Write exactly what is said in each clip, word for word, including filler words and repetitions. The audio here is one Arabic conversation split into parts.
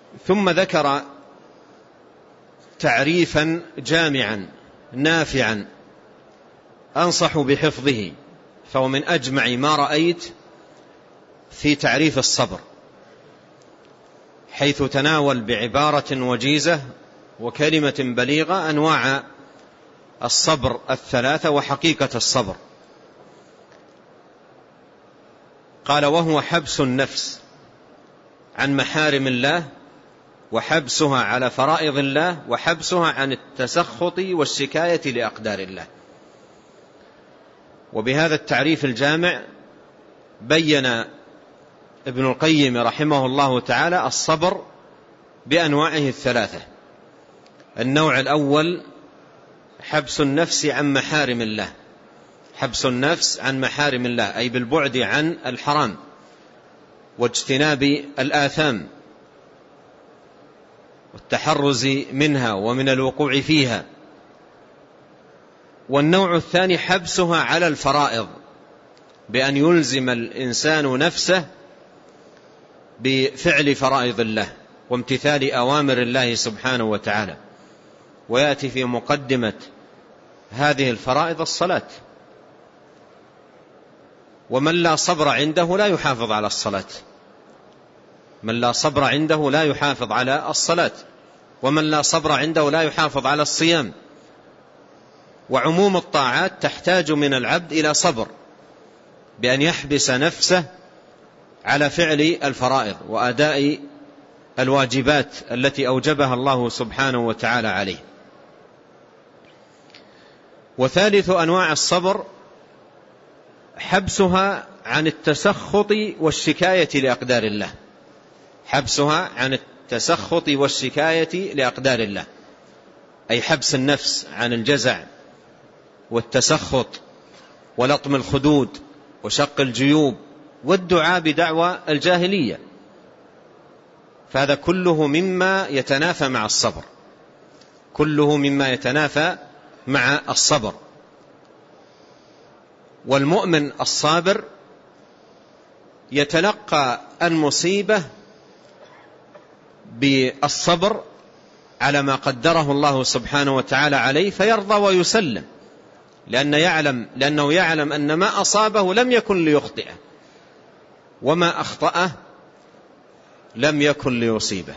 ثم ذكر تعريفا جامعا نافعا أنصح بحفظه، فهو من أجمع ما رأيت في تعريف الصبر، حيث تناول بعبارة وجيزة وكلمة بليغة أنواع الصبر الثلاثة وحقيقة الصبر. قال: وهو حبس النفس عن محارم الله، وحبسها على فرائض الله، وحبسها عن التسخط والشكاية لأقدار الله. وبهذا التعريف الجامع بين ابن القيم رحمه الله تعالى الصبر بأنواعه الثلاثة. النوع الأول حبس النفس عن محارم الله، حبس النفس عن محارم الله أي بالبعد عن الحرام واجتناب الآثام والتحرز منها ومن الوقوع فيها. والنوع الثاني حبسها على الفرائض، بأن يلزم الإنسان نفسه بفعل فرائض الله وامتثال أوامر الله سبحانه وتعالى. ويأتي في مقدمة هذه الفرائض الصلاة، ومن لا صبر عنده لا يحافظ على الصلاة، من لا صبر عنده لا يحافظ على الصلاة، ومن لا صبر عنده لا يحافظ على الصيام. وعموم الطاعات تحتاج من العبد إلى صبر، بأن يحبس نفسه على فعل الفرائض وأداء الواجبات التي أوجبها الله سبحانه وتعالى عليه. وثالث أنواع الصبر حبسها عن التسخط والشكاية لأقدار الله، حبسها عن التسخط والشكاية لأقدار الله، أي حبس النفس عن الجزع والتسخط ولطم الخدود وشق الجيوب والدعاء بدعوى الجاهلية، فهذا كله مما يتنافى مع الصبر، كله مما يتنافى مع الصبر. والمؤمن الصابر يتلقى المصيبة بالصبر على ما قدره الله سبحانه وتعالى عليه، فيرضى ويسلم، لأنه يعلم, لأنه يعلم أن ما أصابه لم يكن ليخطئه، وما أخطأه لم يكن ليصيبه.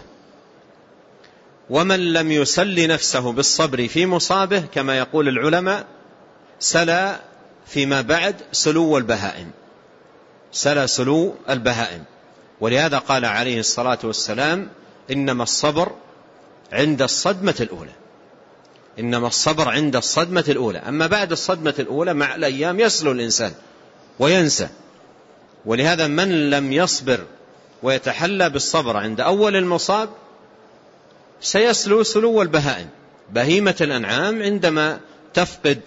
ومن لم يسل نفسه بالصبر في مصابه كما يقول العلماء سلا فيما بعد سلو البهائم، سلا سلو البهائم. ولهذا قال عليه الصلاة والسلام: إنما الصبر عند الصدمة الأولى، إنما الصبر عند الصدمة الأولى، أما بعد الصدمة الأولى مع الأيام يسلو الإنسان وينسى. ولهذا من لم يصبر ويتحلى بالصبر عند أول المصاب سيسلو سلو البهائم. بهيمة الأنعام عندما تفقد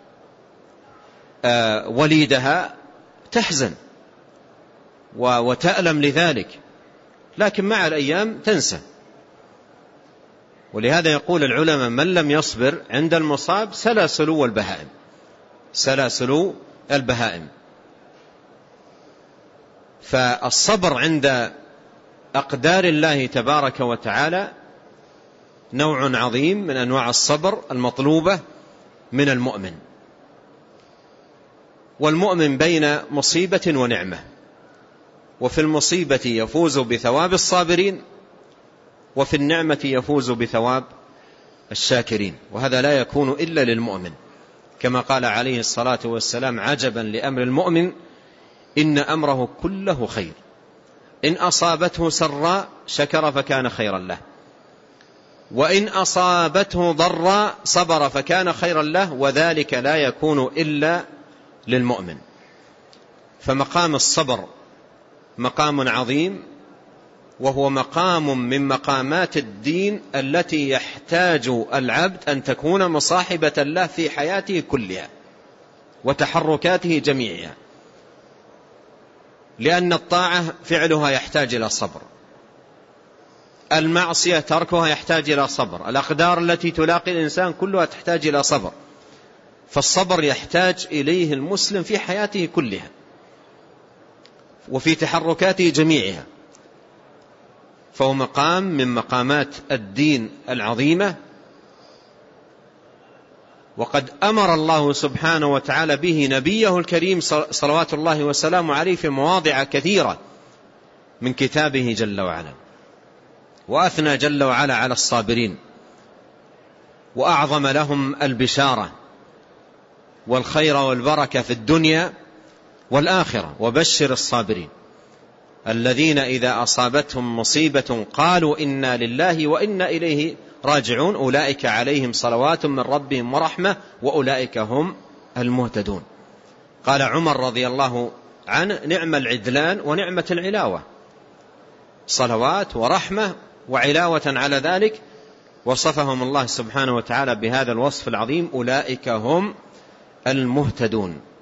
وليدها تحزن وتألم لذلك، لكن مع الأيام تنسى. ولهذا يقول العلماء: من لم يصبر عند المصاب سلا سلو البهائم، سلا سلو البهائم. فالصبر عند أقدار الله تبارك وتعالى نوع عظيم من أنواع الصبر المطلوبة من المؤمن. والمؤمن بين مصيبة ونعمة، وفي المصيبة يفوز بثواب الصابرين، وفي النعمة يفوز بثواب الشاكرين، وهذا لا يكون إلا للمؤمن، كما قال عليه الصلاة والسلام: عجبا لأمر المؤمن إن أمره كله خير، إن أصابته سراء شكر فكان خيرا له، وإن أصابته ضراء صبر فكان خيرا له، وذلك لا يكون إلا للمؤمن. فمقام الصبر مقام عظيم، وهو مقام من مقامات الدين التي يحتاج العبد أن تكون مصاحبة له في حياته كلها وتحركاته جميعها، لأن الطاعة فعلها يحتاج إلى صبر، المعصية تركها يحتاج إلى صبر، الأقدار التي تلاقي الإنسان كلها تحتاج إلى صبر. فالصبر يحتاج إليه المسلم في حياته كلها وفي تحركاته جميعها. فهو مقام من مقامات الدين العظيمة، وقد أمر الله سبحانه وتعالى به نبيه الكريم صلوات الله وسلامه عليه في مواضع كثيرة من كتابه جل وعلا، وأثنى جل وعلا على الصابرين وأعظم لهم البشارة والخير والبركة في الدنيا والآخرة. وبشر الصابرين الذين إذا أصابتهم مصيبة قالوا إنا لله وإنا إليه راجعون أولئك عليهم صلوات من ربهم ورحمة وأولئك هم المهتدون. قال عمر رضي الله عنه نعم العدلان ونعمة العلاوة، صلوات ورحمة وعلاوة على ذلك، وصفهم الله سبحانه وتعالى بهذا الوصف العظيم أولئك هم المهتدون.